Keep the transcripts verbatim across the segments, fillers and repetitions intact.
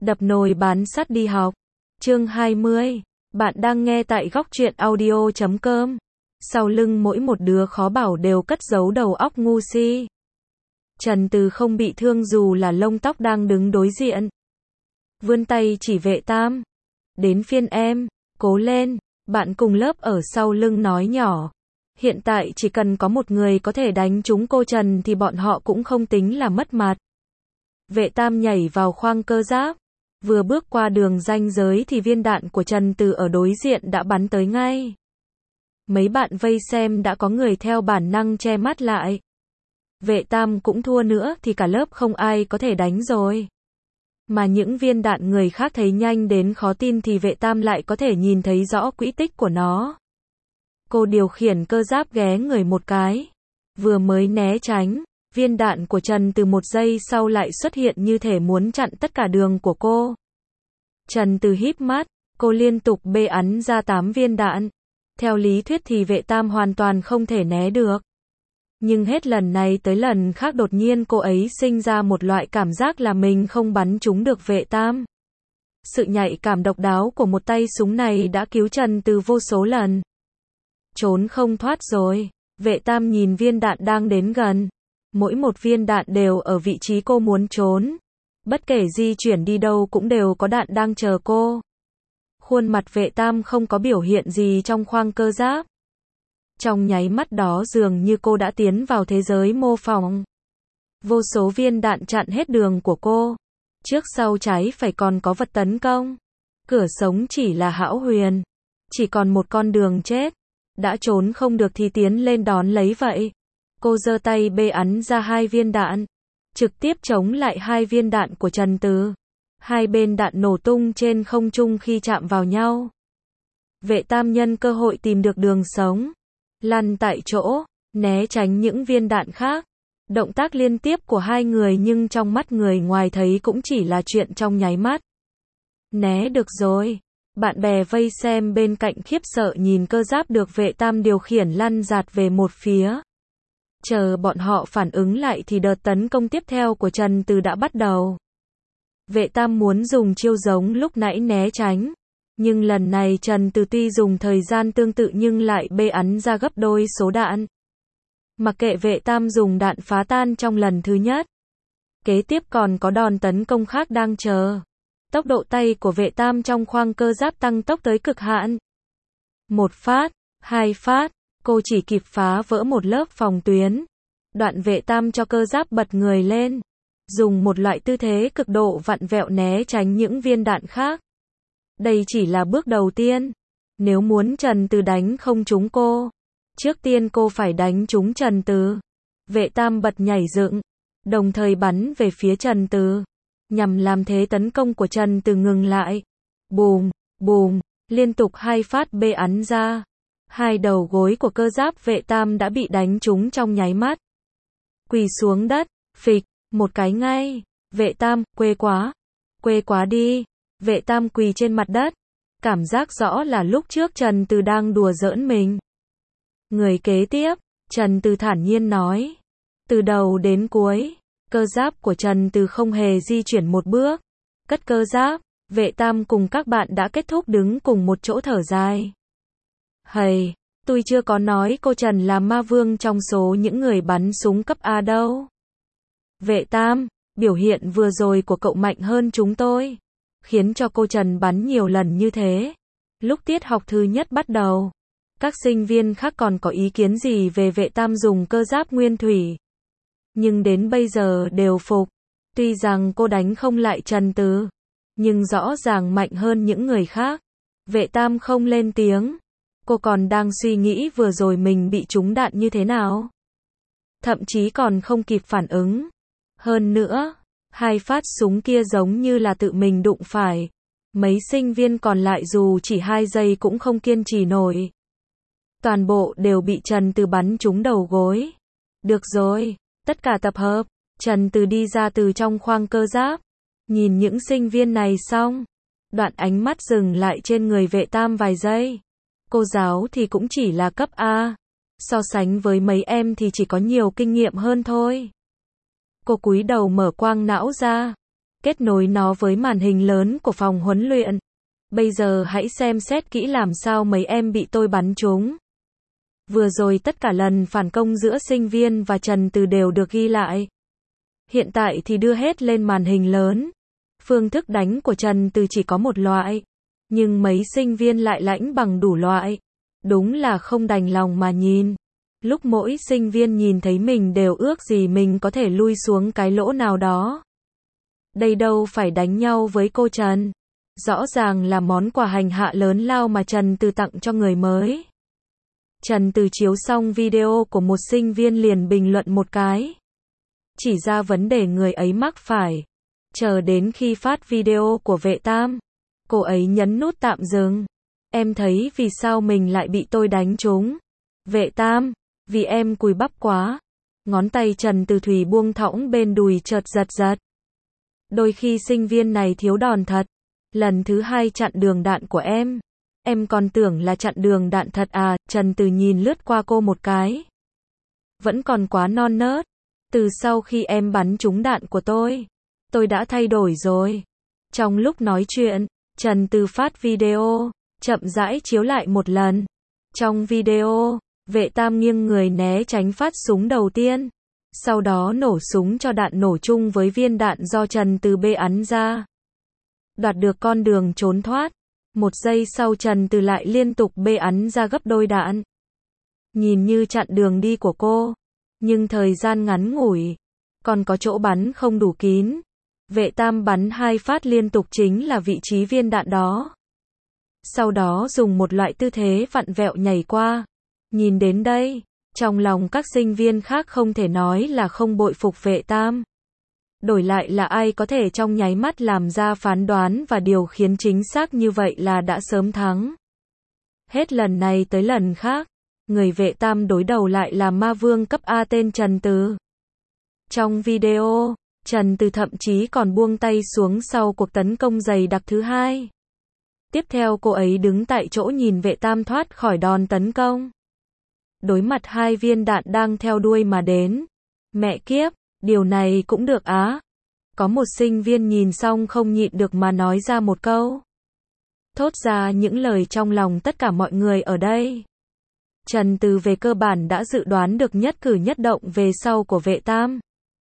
Đập nồi bán sắt đi học. Chương hai mươi. Bạn đang nghe tại góc truyện audio chấm com. Sau lưng mỗi một đứa khó bảo đều cất giấu đầu óc ngu si. Trần Từ không bị thương dù là lông tóc đang đứng đối diện. Vươn tay chỉ Vệ Tam. Đến phiên em, cố lên, bạn cùng lớp ở sau lưng nói nhỏ. Hiện tại chỉ cần có một người có thể đánh trúng cô Trần thì bọn họ cũng không tính là mất mặt. Vệ Tam nhảy vào khoang cơ giáp. Vừa bước qua đường ranh giới thì viên đạn của Trần Từ ở đối diện đã bắn tới ngay. Mấy bạn vây xem đã có người theo bản năng che mắt lại. Vệ Tam cũng thua nữa thì cả lớp không ai có thể đánh rồi. Mà những viên đạn người khác thấy nhanh đến khó tin thì Vệ Tam lại có thể nhìn thấy rõ quỹ tích của nó. Cô điều khiển cơ giáp ghé người một cái. Vừa mới né tránh, viên đạn của Trần Từ một giây sau lại xuất hiện như thể muốn chặn tất cả đường của cô. Trần Từ híp mắt, cô liên tục bê ắn ra tám viên đạn. Theo lý thuyết thì Vệ Tam hoàn toàn không thể né được. Nhưng hết lần này tới lần khác đột nhiên cô ấy sinh ra một loại cảm giác là mình không bắn trúng được Vệ Tam. Sự nhạy cảm độc đáo của một tay súng này đã cứu Trần Từ vô số lần. Trốn không thoát rồi. Vệ Tam nhìn viên đạn đang đến gần. Mỗi một viên đạn đều ở vị trí cô muốn trốn. Bất kể di chuyển đi đâu cũng đều có đạn đang chờ cô. Khuôn mặt Vệ Tam không có biểu hiện gì trong khoang cơ giáp. Trong nháy mắt đó dường như cô đã tiến vào thế giới mô phỏng. Vô số viên đạn chặn hết đường của cô. Trước sau trái phải còn có vật tấn công. Cửa sống chỉ là hão huyền. Chỉ còn một con đường chết. Đã trốn không được thì tiến lên đón lấy vậy. Cô giơ tay bê ắn ra hai viên đạn. Trực tiếp chống lại hai viên đạn của Trần Từ. Hai bên đạn nổ tung trên không trung khi chạm vào nhau. Vệ Tam nhân cơ hội tìm được đường sống. Lăn tại chỗ, né tránh những viên đạn khác. Động tác liên tiếp của hai người nhưng trong mắt người ngoài thấy cũng chỉ là chuyện trong nháy mắt. Né được rồi. Bạn bè vây xem bên cạnh khiếp sợ nhìn cơ giáp được Vệ Tam điều khiển lăn dạt về một phía. Chờ bọn họ phản ứng lại thì đợt tấn công tiếp theo của Trần Từ đã bắt đầu. Vệ Tam muốn dùng chiêu giống lúc nãy né tránh. Nhưng lần này Trần Từ tuy dùng thời gian tương tự nhưng lại bê ắn ra gấp đôi số đạn. Mặc kệ Vệ Tam dùng đạn phá tan trong lần thứ nhất. Kế tiếp còn có đòn tấn công khác đang chờ. Tốc độ tay của Vệ Tam trong khoang cơ giáp tăng tốc tới cực hạn. Một phát, hai phát, cô chỉ kịp phá vỡ một lớp phòng tuyến. Đoạn Vệ Tam cho cơ giáp bật người lên. Dùng một loại tư thế cực độ vặn vẹo né tránh những viên đạn khác. Đây chỉ là bước đầu tiên. Nếu muốn Trần Từ đánh không trúng cô, trước tiên cô phải đánh trúng Trần Từ. Vệ Tam bật nhảy dựng, đồng thời bắn về phía Trần Từ, nhằm làm thế tấn công của Trần Từ ngừng lại. Bùm, bùm, liên tục hai phát bê ắn ra. Hai đầu gối của cơ giáp Vệ Tam đã bị đánh trúng trong nháy mắt. Quỳ xuống đất, phịch, một cái ngay. Vệ Tam, quê quá, quê quá đi. Vệ Tam quỳ trên mặt đất. Cảm giác rõ là lúc trước Trần Từ đang đùa giỡn mình. Người kế tiếp, Trần Từ thản nhiên nói. Từ đầu đến cuối, cơ giáp của Trần Từ không hề di chuyển một bước. Cất cơ giáp, Vệ Tam cùng các bạn đã kết thúc đứng cùng một chỗ thở dài. Hầy, tôi chưa có nói cô Trần là ma vương trong số những người bắn súng cấp A đâu. Vệ Tam, biểu hiện vừa rồi của cậu mạnh hơn chúng tôi. Khiến cho cô Trần bắn nhiều lần như thế. Lúc tiết học thứ nhất bắt đầu, các sinh viên khác còn có ý kiến gì về Vệ Tam dùng cơ giáp nguyên thủy. Nhưng đến bây giờ đều phục. Tuy rằng cô đánh không lại Trần Từ, nhưng rõ ràng mạnh hơn những người khác. Vệ Tam không lên tiếng. Cô còn đang suy nghĩ vừa rồi mình bị trúng đạn như thế nào. Thậm chí còn không kịp phản ứng. Hơn nữa, hai phát súng kia giống như là tự mình đụng phải. Mấy sinh viên còn lại dù chỉ hai giây cũng không kiên trì nổi. Toàn bộ đều bị Trần Từ bắn trúng đầu gối. Được rồi, tất cả tập hợp. Trần Từ đi ra từ trong khoang cơ giáp. Nhìn những sinh viên này xong. Đoạn ánh mắt dừng lại trên người Vệ Tam vài giây. Cô giáo thì cũng chỉ là cấp A. So sánh với mấy em thì chỉ có nhiều kinh nghiệm hơn thôi. Cô cúi đầu mở quang não ra. kết nối nó với màn hình lớn của phòng huấn luyện. Bây giờ hãy xem xét kỹ làm sao mấy em bị tôi bắn trúng. Vừa rồi tất cả lần phản công giữa sinh viên và Trần Từ đều được ghi lại. Hiện tại thì đưa hết lên màn hình lớn. Phương thức đánh của Trần Từ chỉ có một loại, nhưng mấy sinh viên lại lãnh bằng đủ loại. Đúng là không đành lòng mà nhìn. Lúc mỗi sinh viên nhìn thấy mình đều ước gì mình có thể lui xuống cái lỗ nào đó. Đây đâu phải đánh nhau với cô Trần. Rõ ràng là món quà hành hạ lớn lao mà Trần Từ tặng cho người mới. Trần Từ chiếu xong video của một sinh viên liền bình luận một cái. Chỉ ra vấn đề người ấy mắc phải. Chờ đến khi phát video của Vệ Tam, cô ấy nhấn nút tạm dừng. Em thấy vì sao mình lại bị tôi đánh trúng. Vệ Tam, vì em cùi bắp quá. Ngón tay Trần Từ Thủy buông thõng bên đùi chợt giật giật. Đôi khi sinh viên này thiếu đòn thật. Lần thứ hai chặn đường đạn của em. Em còn tưởng là chặn đường đạn thật à. Trần Từ nhìn lướt qua cô một cái. Vẫn còn quá non nớt. Từ sau khi em bắn trúng đạn của tôi, tôi đã thay đổi rồi. Trong lúc nói chuyện, Trần Từ phát video, chậm rãi chiếu lại một lần. Trong video, Vệ Tam nghiêng người né tránh phát súng đầu tiên. Sau đó nổ súng cho đạn nổ chung với viên đạn do Trần Từ bắn ra. Đoạt được con đường trốn thoát. Một giây sau Trần Từ lại liên tục bắn ra gấp đôi đạn. Nhìn như chặn đường đi của cô, nhưng thời gian ngắn ngủi, còn có chỗ bắn không đủ kín. Vệ Tam bắn hai phát liên tục chính là vị trí viên đạn đó. Sau đó dùng một loại tư thế vặn vẹo nhảy qua. Nhìn đến đây, trong lòng các sinh viên khác không thể nói là không bội phục Vệ Tam. Đổi lại là ai có thể trong nháy mắt làm ra phán đoán và điều khiến chính xác như vậy là đã sớm thắng. Hết lần này tới lần khác, người Vệ Tam đối đầu lại là ma vương cấp A tên Trần Từ. Trong video, Trần Từ thậm chí còn buông tay xuống sau cuộc tấn công dày đặc thứ hai. Tiếp theo cô ấy đứng tại chỗ nhìn Vệ Tam thoát khỏi đòn tấn công. Đối mặt hai viên đạn đang theo đuôi mà đến. Mẹ kiếp, điều này cũng được á. Có một sinh viên nhìn xong không nhịn được mà nói ra một câu. Thốt ra những lời trong lòng tất cả mọi người ở đây. Trần Từ về cơ bản đã dự đoán được nhất cử nhất động về sau của Vệ Tam.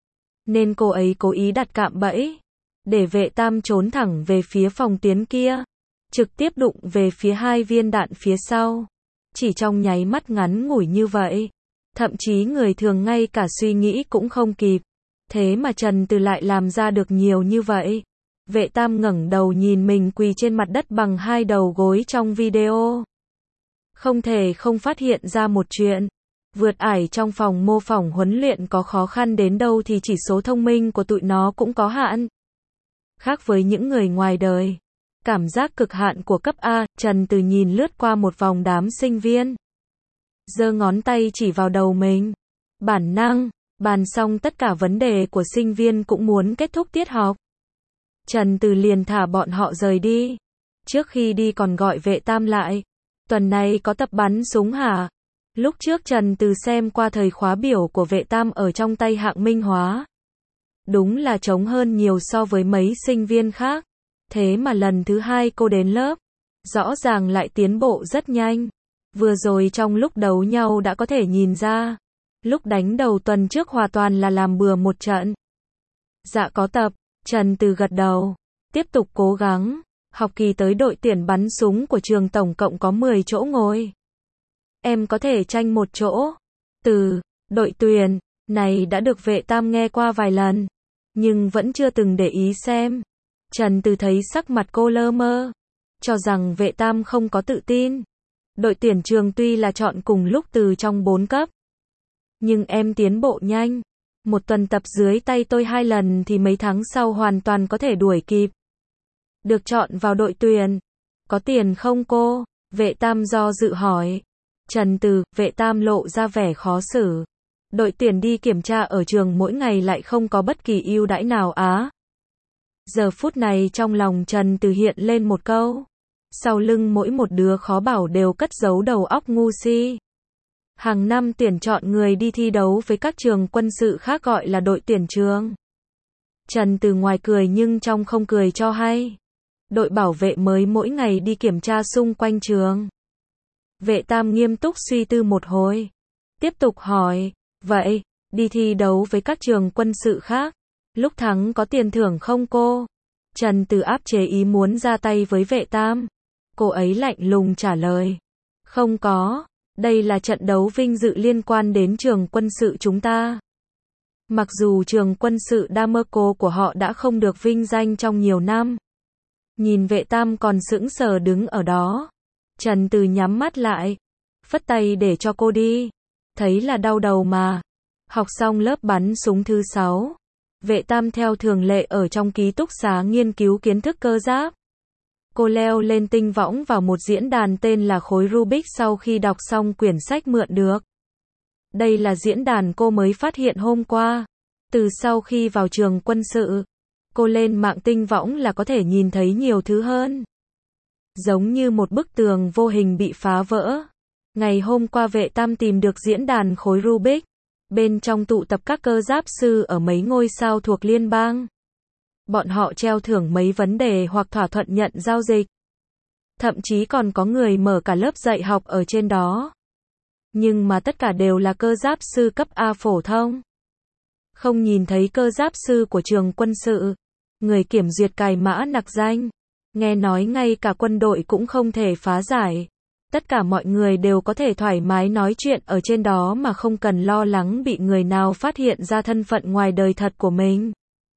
Nên cô ấy cố ý đặt cạm bẫy. Để Vệ Tam trốn thẳng về phía phòng tuyến kia. Trực tiếp đụng về phía hai viên đạn phía sau. Chỉ trong nháy mắt ngắn ngủi như vậy. Thậm chí người thường ngay cả suy nghĩ cũng không kịp. Thế mà Trần Từ lại làm ra được nhiều như vậy. Vệ Tam ngẩng đầu nhìn mình quỳ trên mặt đất bằng hai đầu gối trong video. Không thể không phát hiện ra một chuyện. Vượt ải trong phòng mô phỏng huấn luyện có khó khăn đến đâu thì chỉ số thông minh của tụi nó cũng có hạn. Khác với những người ngoài đời. Cảm giác cực hạn của cấp A, Trần Từ nhìn lướt qua một vòng đám sinh viên. Giơ ngón tay chỉ vào đầu mình. Bản năng, bàn xong tất cả vấn đề của sinh viên cũng muốn kết thúc tiết học. Trần Từ liền thả bọn họ rời đi. Trước khi đi còn gọi Vệ Tam lại. Tuần này có tập bắn súng hả? Lúc trước Trần Từ xem qua thời khóa biểu của Vệ Tam ở trong tay Hạng Minh Hóa. Đúng là trống hơn nhiều so với mấy sinh viên khác. Thế mà lần thứ hai cô đến lớp, rõ ràng lại tiến bộ rất nhanh. Vừa rồi trong lúc đấu nhau đã có thể nhìn ra. Lúc đánh đầu tuần trước hoàn toàn là làm bừa một trận. Dạ có tập, Trần Từ gật đầu. Tiếp tục cố gắng. Học kỳ tới đội tuyển bắn súng của trường tổng cộng có mười chỗ ngồi. Em có thể tranh một chỗ. Từ, đội tuyển, này đã được Vệ Tam nghe qua vài lần. Nhưng vẫn chưa từng để ý xem. Trần Từ thấy sắc mặt cô lơ mơ. Cho rằng Vệ Tam không có tự tin. Đội tuyển trường tuy là chọn cùng lúc từ trong bốn cấp. Nhưng em tiến bộ nhanh. Một tuần tập dưới tay tôi hai lần thì mấy tháng sau hoàn toàn có thể đuổi kịp. Được chọn vào đội tuyển. Có tiền không cô? Vệ Tam do dự hỏi. Trần Từ, Vệ Tam lộ ra vẻ khó xử. Đội tuyển đi kiểm tra ở trường mỗi ngày lại không có bất kỳ ưu đãi nào á. Giờ phút này trong lòng Trần Từ hiện lên một câu. Sau lưng mỗi một đứa khó bảo đều cất giấu đầu óc ngu si. Hàng năm tuyển chọn người đi thi đấu với các trường quân sự khác gọi là đội tuyển trường. Trần Từ ngoài cười nhưng trong không cười cho hay. Đội bảo vệ mới mỗi ngày đi kiểm tra xung quanh trường. Vệ Tam nghiêm túc suy tư một hồi. Tiếp tục hỏi, vậy, đi thi đấu với các trường quân sự khác, lúc thắng có tiền thưởng không cô? Trần Từ áp chế ý muốn ra tay với Vệ Tam. Cô ấy lạnh lùng trả lời. Không có, đây là trận đấu vinh dự liên quan đến trường quân sự chúng ta. Mặc dù trường quân sự Damerco của họ đã không được vinh danh trong nhiều năm. Nhìn Vệ Tam còn sững sờ đứng ở đó. Trần Từ nhắm mắt lại. Phất tay để cho cô đi. Thấy là đau đầu mà. Học xong lớp bắn súng thứ sáu. Vệ Tam theo thường lệ ở trong ký túc xá nghiên cứu kiến thức cơ giáp. Cô leo lên tinh võng vào một diễn đàn tên là khối Rubik sau khi đọc xong quyển sách mượn được. Đây là diễn đàn cô mới phát hiện hôm qua. Từ sau khi vào trường quân sự, cô lên mạng tinh võng là có thể nhìn thấy nhiều thứ hơn. Giống như một bức tường vô hình bị phá vỡ. Ngày hôm qua Vệ Tam tìm được diễn đàn khối Rubik. Bên trong tụ tập các cơ giáp sư ở mấy ngôi sao thuộc liên bang. Bọn họ treo thưởng mấy vấn đề hoặc thỏa thuận nhận giao dịch. Thậm chí còn có người mở cả lớp dạy học ở trên đó. Nhưng mà tất cả đều là cơ giáp sư cấp A phổ thông. Không nhìn thấy cơ giáp sư của trường quân sự. Người kiểm duyệt cài mã nặc danh. Nghe nói ngay cả quân đội cũng không thể phá giải. Tất cả mọi người đều có thể thoải mái nói chuyện ở trên đó mà không cần lo lắng bị người nào phát hiện ra thân phận ngoài đời thật của mình.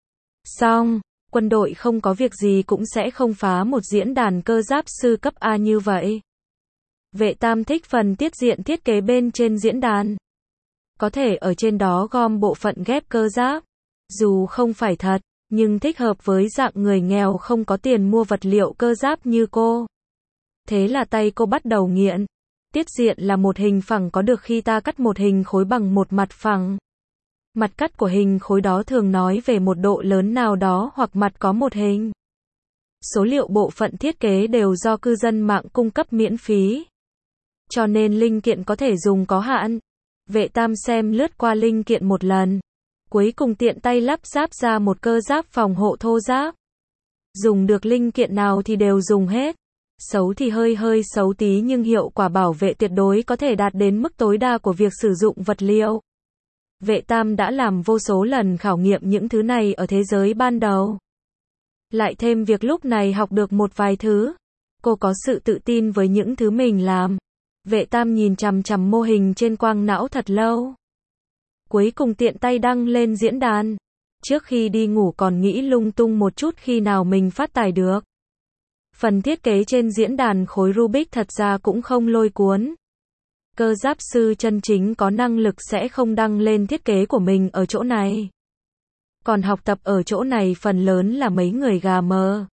Xong, quân đội không có việc gì cũng sẽ không phá một diễn đàn cơ giáp sư cấp A như vậy. Vệ Tam thích phần tiết diện thiết kế bên trên diễn đàn. Có thể ở trên đó gom bộ phận ghép cơ giáp. Dù không phải thật, nhưng thích hợp với dạng người nghèo không có tiền mua vật liệu cơ giáp như cô. Thế là tay cô bắt đầu nghiện. Tiết diện là một hình phẳng có được khi ta cắt một hình khối bằng một mặt phẳng. Mặt cắt của hình khối đó thường nói về một độ lớn nào đó hoặc mặt có một hình. Số liệu bộ phận thiết kế đều do cư dân mạng cung cấp miễn phí. Cho nên linh kiện có thể dùng có hạn. Vệ Tam xem lướt qua linh kiện một lần. Cuối cùng tiện tay lắp ráp ra một cơ giáp phòng hộ thô giáp. Dùng được linh kiện nào thì đều dùng hết. Xấu thì hơi hơi xấu tí nhưng hiệu quả bảo vệ tuyệt đối có thể đạt đến mức tối đa của việc sử dụng vật liệu. Vệ Tam đã làm vô số lần khảo nghiệm những thứ này ở thế giới ban đầu. Lại thêm việc lúc này học được một vài thứ. Cô có sự tự tin với những thứ mình làm. Vệ Tam nhìn chằm chằm mô hình trên quang não thật lâu. Cuối cùng tiện tay đăng lên diễn đàn. Trước khi đi ngủ còn nghĩ lung tung một chút khi nào mình phát tài được. Phần thiết kế trên diễn đàn khối Rubik thật ra cũng không lôi cuốn. Cơ giáp sư chân chính có năng lực sẽ không đăng lên thiết kế của mình ở chỗ này. Còn học tập ở chỗ này phần lớn là mấy người gà mờ.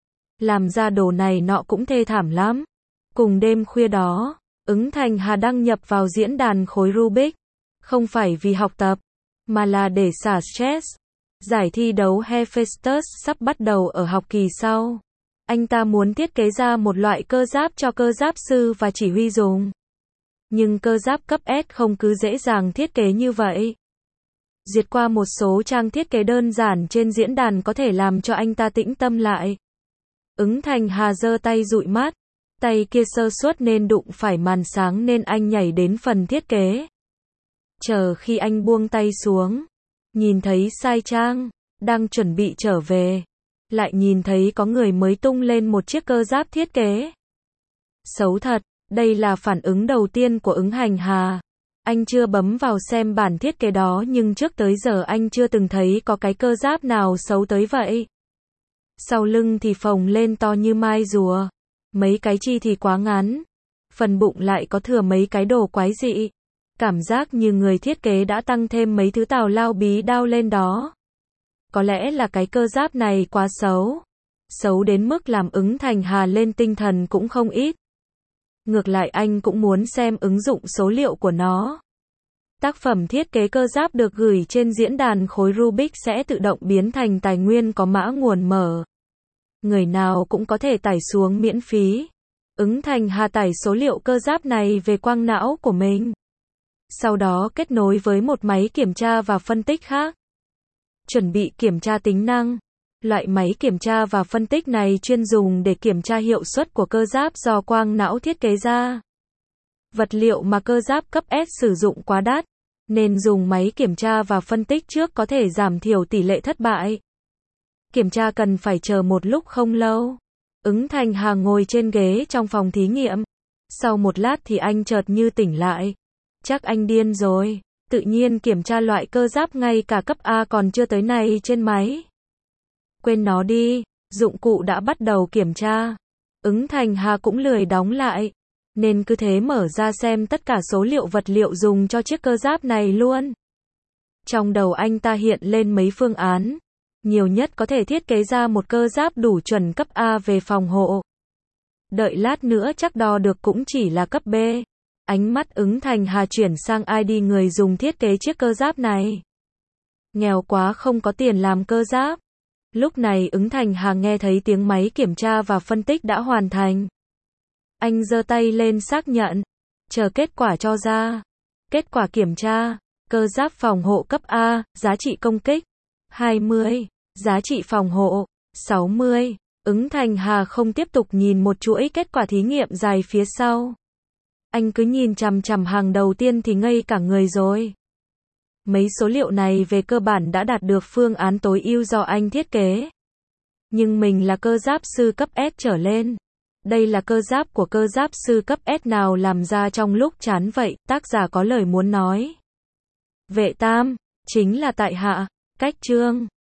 Làm ra đồ này nọ cũng thê thảm lắm. Cùng đêm khuya đó, Ứng Thành Hà đăng nhập vào diễn đàn khối Rubik. Không phải vì học tập, mà là để xả stress. Giải thi đấu Hephaestus sắp bắt đầu ở học kỳ sau. Anh ta muốn thiết kế ra một loại cơ giáp cho cơ giáp sư và chỉ huy dùng. Nhưng cơ giáp cấp S không cứ dễ dàng thiết kế như vậy. Duyệt qua một số trang thiết kế đơn giản trên diễn đàn có thể làm cho anh ta tĩnh tâm lại. Ứng Thành Hà giơ tay dụi mắt. Tay kia sơ suất nên đụng phải màn sáng nên anh nhảy đến phần thiết kế. Chờ khi anh buông tay xuống, nhìn thấy sai trang, đang chuẩn bị trở về. Lại nhìn thấy có người mới tung lên một chiếc cơ giáp thiết kế. Xấu thật, đây là phản ứng đầu tiên của Ứng Hành Hà. Anh chưa bấm vào xem bản thiết kế đó nhưng trước tới giờ anh chưa từng thấy có cái cơ giáp nào xấu tới vậy. Sau lưng thì phồng lên to như mai rùa. Mấy cái chi thì quá ngắn. Phần bụng lại có thừa mấy cái đồ quái dị. Cảm giác như người thiết kế đã tăng thêm mấy thứ tào lao bí đao lên đó. Có lẽ là cái cơ giáp này quá xấu. Xấu đến mức làm Ứng Thành Hà lên tinh thần cũng không ít. Ngược lại anh cũng muốn xem ứng dụng số liệu của nó. Tác phẩm thiết kế cơ giáp được gửi trên diễn đàn khối Rubik sẽ tự động biến thành tài nguyên có mã nguồn mở. Người nào cũng có thể tải xuống miễn phí. Ứng Thành Hà tải số liệu cơ giáp này về quang não của mình. Sau đó kết nối với một máy kiểm tra và phân tích khác. Chuẩn bị kiểm tra tính năng. Loại máy kiểm tra và phân tích này chuyên dùng để kiểm tra hiệu suất của cơ giáp do quang não thiết kế ra. Vật liệu mà cơ giáp cấp S sử dụng quá đắt, nên dùng máy kiểm tra và phân tích trước có thể giảm thiểu tỷ lệ thất bại. Kiểm tra cần phải chờ một lúc không lâu. Ứng Thành Hà ngồi trên ghế trong phòng thí nghiệm. Sau một lát thì anh chợt như tỉnh lại. Chắc anh điên rồi. Tự nhiên kiểm tra loại cơ giáp ngay cả cấp A còn chưa tới này trên máy. Quên nó đi, dụng cụ đã bắt đầu kiểm tra. Ứng Thành Hà cũng lười đóng lại, nên cứ thế mở ra xem tất cả số liệu vật liệu dùng cho chiếc cơ giáp này luôn. Trong đầu anh ta hiện lên mấy phương án. Nhiều nhất có thể thiết kế ra một cơ giáp đủ chuẩn cấp A về phòng hộ. Đợi lát nữa chắc đo được cũng chỉ là cấp B. Ánh mắt Ứng Thành Hà chuyển sang i đê người dùng thiết kế chiếc cơ giáp này. Nghèo quá không có tiền làm cơ giáp. Lúc này Ứng Thành Hà nghe thấy tiếng máy kiểm tra và phân tích đã hoàn thành. Anh giơ tay lên xác nhận. Chờ kết quả cho ra. Kết quả kiểm tra. Cơ giáp phòng hộ cấp A, giá trị công kích hai mươi, giá trị phòng hộ sáu mươi. Ứng Thành Hà không tiếp tục nhìn một chuỗi kết quả thí nghiệm dài phía sau. Anh cứ nhìn chằm chằm hàng đầu tiên thì ngây cả người rồi. Mấy số liệu này về cơ bản đã đạt được phương án tối ưu do anh thiết kế. Nhưng mình là cơ giáp sư cấp S trở lên. Đây là cơ giáp của cơ giáp sư cấp S nào làm ra trong lúc chán vậy, tác giả có lời muốn nói. Vệ Tam, chính là tại hạ, cách chương.